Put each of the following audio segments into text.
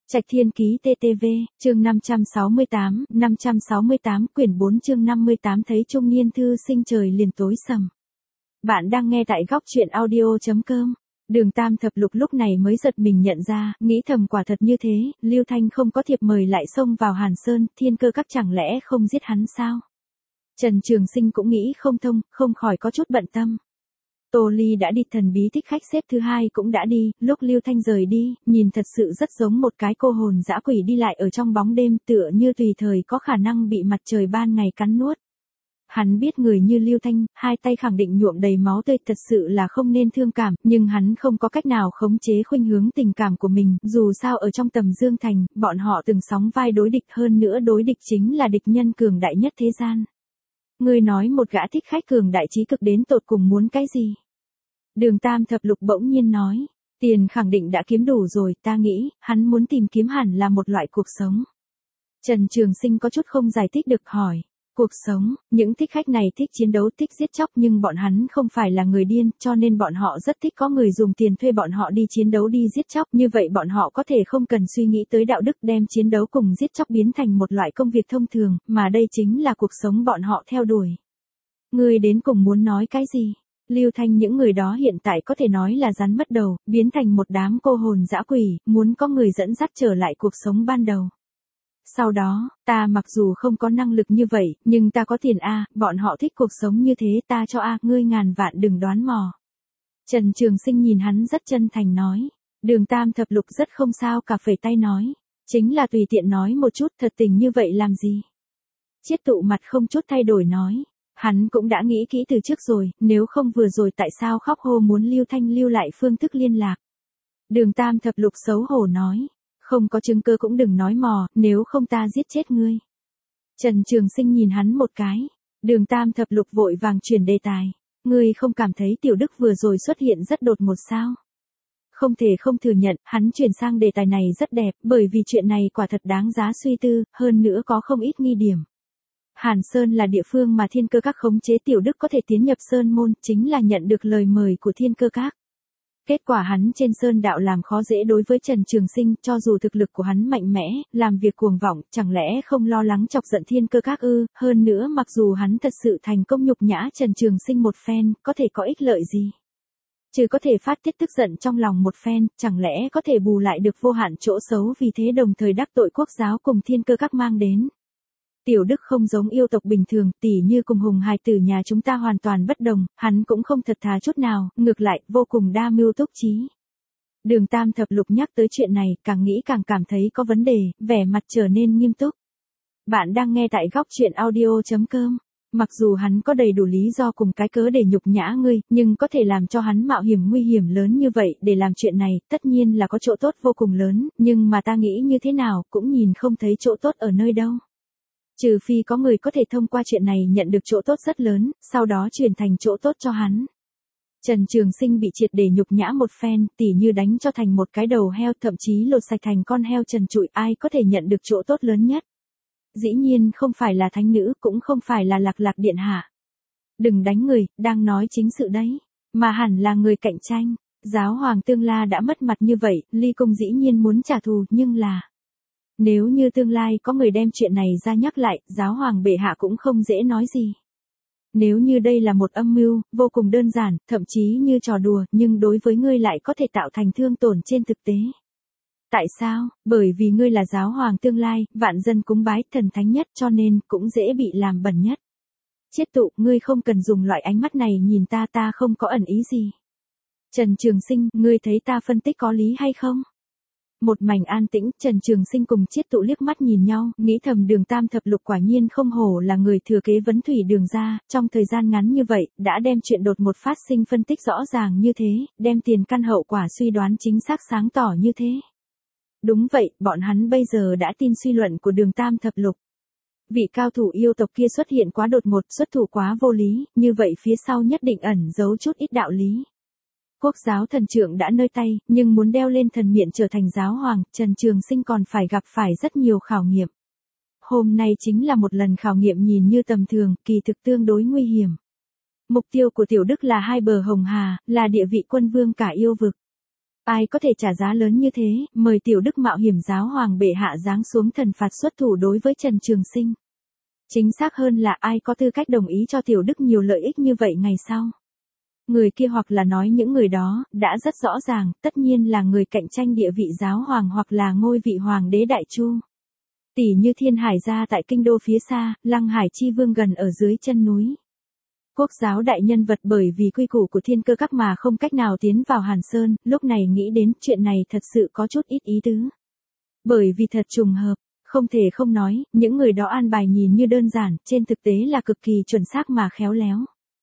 Trạch Thiên Ký TTV, chương 568, quyển 4 chương 58 thấy trung niên thư sinh trời liền tối sầm. Bạn đang nghe tại góc truyện audio.com. Đường Tam Thập Lục lúc này mới giật mình nhận ra, nghĩ thầm quả thật như thế, Lưu Thanh không có thiệp mời lại xông vào Hàn Sơn, Thiên Cơ Các chẳng lẽ không giết hắn sao? Trần Trường Sinh cũng nghĩ không thông, không khỏi có chút bận tâm. Tô Ly đã đi, thần bí thích khách xếp thứ hai cũng đã đi, lúc Lưu Thanh rời đi, nhìn thật sự rất giống một cái cô hồn dã quỷ đi lại ở trong bóng đêm, tựa như tùy thời có khả năng bị mặt trời ban ngày cắn nuốt. Hắn biết người như Lưu Thanh, hai tay khẳng định nhuộm đầy máu tươi, thật sự là không nên thương cảm, nhưng hắn không có cách nào khống chế khuynh hướng tình cảm của mình, dù sao ở trong Tầm Dương Thành, bọn họ từng sóng vai đối địch, hơn nữa đối địch chính là địch nhân cường đại nhất thế gian. Ngươi nói một gã thích khách cường đại trí cực đến tột cùng muốn cái gì? Đường Tam Thập Lục bỗng nhiên nói, tiền khẳng định đã kiếm đủ rồi, ta nghĩ, hắn muốn tìm kiếm hẳn là một loại cuộc sống. Trần Trường Sinh có chút không giải thích được hỏi, cuộc sống, những thích khách này thích chiến đấu, thích giết chóc, nhưng bọn hắn không phải là người điên, cho nên bọn họ rất thích có người dùng tiền thuê bọn họ đi chiến đấu, đi giết chóc, như vậy bọn họ có thể không cần suy nghĩ tới đạo đức, đem chiến đấu cùng giết chóc biến thành một loại công việc thông thường, mà đây chính là cuộc sống bọn họ theo đuổi. Ngươi đến cùng muốn nói cái gì? Lưu Thanh những người đó hiện tại có thể nói là rắn mất đầu, biến thành một đám cô hồn dã quỷ, muốn có người dẫn dắt trở lại cuộc sống ban đầu. Sau đó, ta mặc dù không có năng lực như vậy, nhưng ta có tiền a, bọn họ thích cuộc sống như thế, ta cho a, ngươi ngàn vạn đừng đoán mò. Trần Trường Sinh nhìn hắn rất chân thành nói. Đường Tam Thập Lục rất không sao cả, phẩy tay nói, chính là tùy tiện nói một chút, thật tình như vậy làm gì? Chiết Tụ mặt không chút thay đổi nói. Hắn cũng đã nghĩ kỹ từ trước rồi, nếu không vừa rồi tại sao khóc hô muốn Lưu Thanh lưu lại phương thức liên lạc. Đường Tam Thập Lục xấu hổ nói, không có chứng cứ cũng đừng nói mò, nếu không ta giết chết ngươi. Trần Trường Sinh nhìn hắn một cái, Đường Tam Thập Lục vội vàng chuyển đề tài, ngươi không cảm thấy Tiểu Đức vừa rồi xuất hiện rất đột ngột sao? Không thể không thừa nhận, hắn chuyển sang đề tài này rất đẹp, bởi vì chuyện này quả thật đáng giá suy tư, hơn nữa có không ít nghi điểm. Hàn Sơn là địa phương mà Thiên Cơ Các khống chế, Tiểu Đức có thể tiến nhập Sơn môn, chính là nhận được lời mời của Thiên Cơ Các. Kết quả hắn trên Sơn đạo làm khó dễ đối với Trần Trường Sinh, cho dù thực lực của hắn mạnh mẽ, làm việc cuồng vọng, chẳng lẽ không lo lắng chọc giận Thiên Cơ Các ư? Hơn nữa mặc dù hắn thật sự thành công nhục nhã Trần Trường Sinh một phen, có thể có ích lợi gì? Trừ có thể phát tiết tức giận trong lòng một phen, chẳng lẽ có thể bù lại được vô hạn chỗ xấu, vì thế đồng thời đắc tội quốc giáo cùng Thiên Cơ Các mang đến. Tiểu Đức không giống yêu tộc bình thường, tỉ như cùng Hùng hài tử nhà chúng ta hoàn toàn bất đồng, hắn cũng không thật thà chút nào, ngược lại, vô cùng đa mưu túc trí. Đường Tam Thập Lục nhắc tới chuyện này, càng nghĩ càng cảm thấy có vấn đề, vẻ mặt trở nên nghiêm túc. Bạn đang nghe tại góc truyện audio.com. Mặc dù hắn có đầy đủ lý do cùng cái cớ để nhục nhã ngươi, nhưng có thể làm cho hắn mạo hiểm nguy hiểm lớn như vậy để làm chuyện này, tất nhiên là có chỗ tốt vô cùng lớn, nhưng mà ta nghĩ như thế nào, cũng nhìn không thấy chỗ tốt ở nơi đâu. Trừ phi có người có thể thông qua chuyện này nhận được chỗ tốt rất lớn, sau đó chuyển thành chỗ tốt cho hắn. Trần Trường Sinh bị triệt để nhục nhã một phen, tỉ như đánh cho thành một cái đầu heo, thậm chí lột sạch thành con heo trần trụi, ai có thể nhận được chỗ tốt lớn nhất? Dĩ nhiên không phải là thánh nữ, cũng không phải là Lạc Lạc điện hạ. Đừng đánh người, đang nói chính sự đấy, mà hẳn là người cạnh tranh. Giáo hoàng Tương La đã mất mặt như vậy, Ly Cung dĩ nhiên muốn trả thù, nhưng là... Nếu như tương lai có người đem chuyện này ra nhắc lại, giáo hoàng bệ hạ cũng không dễ nói gì. Nếu như đây là một âm mưu, vô cùng đơn giản, thậm chí như trò đùa, nhưng đối với ngươi lại có thể tạo thành thương tổn trên thực tế. Tại sao? Bởi vì ngươi là giáo hoàng tương lai, vạn dân cúng bái, thần thánh nhất, cho nên cũng dễ bị làm bẩn nhất. Chiết Tụ, ngươi không cần dùng loại ánh mắt này nhìn ta, ta không có ẩn ý gì. Trần Trường Sinh, ngươi thấy ta phân tích có lý hay không? Một mảnh an tĩnh, Trần Trường Sinh cùng Chiết Tụ liếc mắt nhìn nhau, nghĩ thầm Đường Tam Thập Lục quả nhiên không hổ là người thừa kế Vấn Thủy Đường ra, trong thời gian ngắn như vậy, đã đem chuyện đột ngột phát sinh phân tích rõ ràng như thế, đem tiền căn hậu quả suy đoán chính xác sáng tỏ như thế. Đúng vậy, bọn hắn bây giờ đã tin suy luận của Đường Tam Thập Lục. Vị cao thủ yêu tộc kia xuất hiện quá đột ngột, xuất thủ quá vô lý, như vậy phía sau nhất định ẩn giấu chút ít đạo lý. Quốc giáo thần trưởng đã nơi tay, nhưng muốn đeo lên thần miện trở thành giáo hoàng, Trần Trường Sinh còn phải gặp phải rất nhiều khảo nghiệm. Hôm nay chính là một lần khảo nghiệm nhìn như tầm thường, kỳ thực tương đối nguy hiểm. Mục tiêu của Tiểu Đức là hai bờ Hồng Hà, là địa vị quân vương cả yêu vực. Ai có thể trả giá lớn như thế, mời Tiểu Đức mạo hiểm giáo hoàng bệ hạ giáng xuống thần phạt xuất thủ đối với Trần Trường Sinh. Chính xác hơn là ai có tư cách đồng ý cho Tiểu Đức nhiều lợi ích như vậy ngày sau. Người kia hoặc là nói những người đó, đã rất rõ ràng, tất nhiên là người cạnh tranh địa vị giáo hoàng hoặc là ngôi vị hoàng đế Đại Chu. Tỷ như Thiên Hải gia tại kinh đô phía xa, Lăng Hải chi vương gần ở dưới chân núi. Quốc giáo đại nhân vật bởi vì quy củ của Thiên Cơ Các mà không cách nào tiến vào Hàn Sơn, lúc này nghĩ đến chuyện này thật sự có chút ít ý tứ. Bởi vì thật trùng hợp, không thể không nói, những người đó an bài nhìn như đơn giản, trên thực tế là cực kỳ chuẩn xác mà khéo léo.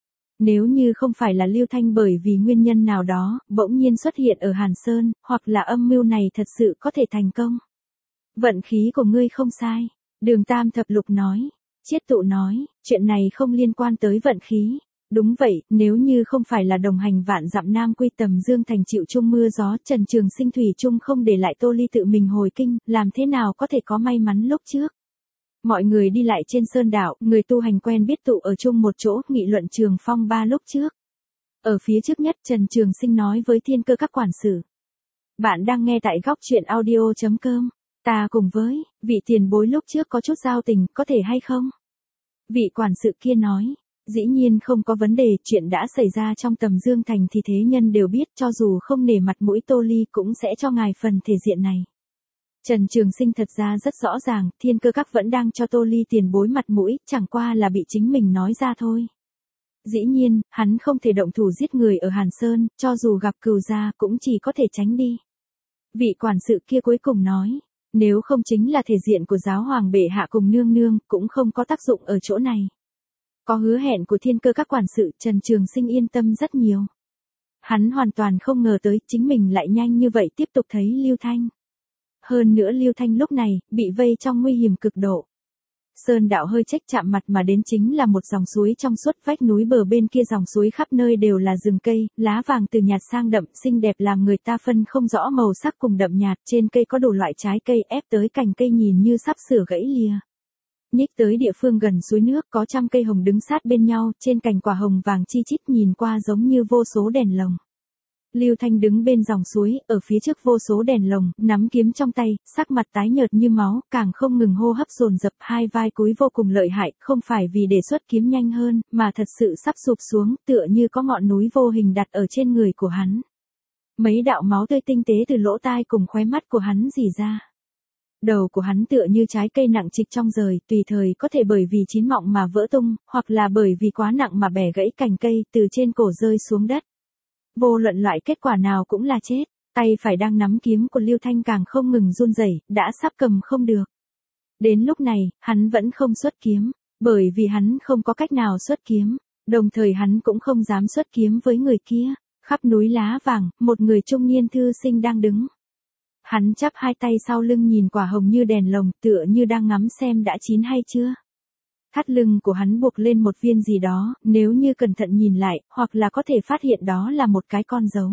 Nếu như không phải là Lưu Thanh bởi vì nguyên nhân nào đó, bỗng nhiên xuất hiện ở Hàn Sơn, hoặc là âm mưu này thật sự có thể thành công. Vận khí của ngươi không sai. Đường Tam Thập Lục nói. Chiết Tụ nói, chuyện này không liên quan tới vận khí. Đúng vậy, nếu như không phải là đồng hành vạn dặm Nam Quy Tầm Dương Thành chịu chung mưa gió, Trần Trường Sinh thủy chung không để lại Tô Ly tự mình hồi kinh, làm thế nào có thể có may mắn lúc trước. Mọi người đi lại trên sơn đảo, người tu hành quen biết tụ ở chung một chỗ, nghị luận Trường Phong Ba lúc trước. Ở phía trước nhất Trần Trường Sinh nói với Thiên Cơ Các quản sự. Bạn đang nghe tại góc truyện audio.com. Ta cùng với, vị tiền bối lúc trước có chút giao tình, có thể hay không? Vị quản sự kia nói, dĩ nhiên không có vấn đề, chuyện đã xảy ra trong Tầm Dương Thành thì thế nhân đều biết, cho dù không nể mặt mũi Tô Ly cũng sẽ cho ngài phần thể diện này. Trần Trường Sinh thật ra rất rõ ràng, Thiên Cơ Các vẫn đang cho Tô Ly tiền bối mặt mũi, chẳng qua là bị chính mình nói ra thôi. Dĩ nhiên, hắn không thể động thủ giết người ở Hàn Sơn, cho dù gặp cừu gia cũng chỉ có thể tránh đi. Vị quản sự kia cuối cùng nói, nếu không chính là thể diện của giáo hoàng bệ hạ cùng nương nương, cũng không có tác dụng ở chỗ này. Có hứa hẹn của Thiên Cơ Các quản sự, Trần Trường Sinh yên tâm rất nhiều. Hắn hoàn toàn không ngờ tới chính mình lại nhanh như vậy tiếp tục thấy Lưu Thanh. Hơn nữa Lưu Thanh lúc này, bị vây trong nguy hiểm cực độ. Sơn đạo hơi chếch chạm mặt mà đến chính là một dòng suối trong suốt, vách núi bờ bên kia dòng suối khắp nơi đều là rừng cây, lá vàng từ nhạt sang đậm, xinh đẹp làm người ta phân không rõ màu sắc cùng đậm nhạt, trên cây có đủ loại trái cây ép tới cành cây nhìn như sắp sửa gãy lìa. Nhích tới địa phương gần suối nước có trăm cây hồng đứng sát bên nhau, trên cành quả hồng vàng chi chít nhìn qua giống như vô số đèn lồng. Lưu Thanh đứng bên dòng suối, ở phía trước vô số đèn lồng, nắm kiếm trong tay, sắc mặt tái nhợt như máu, càng không ngừng hô hấp dồn dập, hai vai cúi vô cùng lợi hại, không phải vì đề xuất kiếm nhanh hơn, mà thật sự sắp sụp xuống, tựa như có ngọn núi vô hình đặt ở trên người của hắn. Mấy đạo máu tươi tinh tế từ lỗ tai cùng khóe mắt của hắn rỉ ra. Đầu của hắn tựa như trái cây nặng trịch trong rời, tùy thời có thể bởi vì chín mọng mà vỡ tung, hoặc là bởi vì quá nặng mà bẻ gãy cành cây, từ trên cổ rơi xuống đất. Vô luận loại kết quả nào cũng là chết, tay phải đang nắm kiếm của Lưu Thanh càng không ngừng run rẩy, đã sắp cầm không được. Đến lúc này, hắn vẫn không xuất kiếm, bởi vì hắn không có cách nào xuất kiếm, đồng thời hắn cũng không dám xuất kiếm với người kia. Khắp núi lá vàng, một người trung niên thư sinh đang đứng. Hắn chắp hai tay sau lưng nhìn quả hồng như đèn lồng, tựa như đang ngắm xem đã chín hay chưa. Thắt lưng của hắn buộc lên một viên gì đó, nếu như cẩn thận nhìn lại, hoặc là có thể phát hiện đó là một cái con dấu.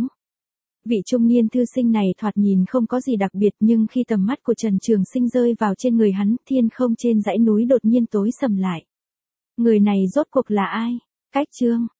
Vị trung niên thư sinh này thoạt nhìn không có gì đặc biệt, nhưng khi tầm mắt của Trần Trường Sinh rơi vào trên người hắn, thiên không trên dãy núi đột nhiên tối sầm lại. Người này rốt cuộc là ai? Cách chương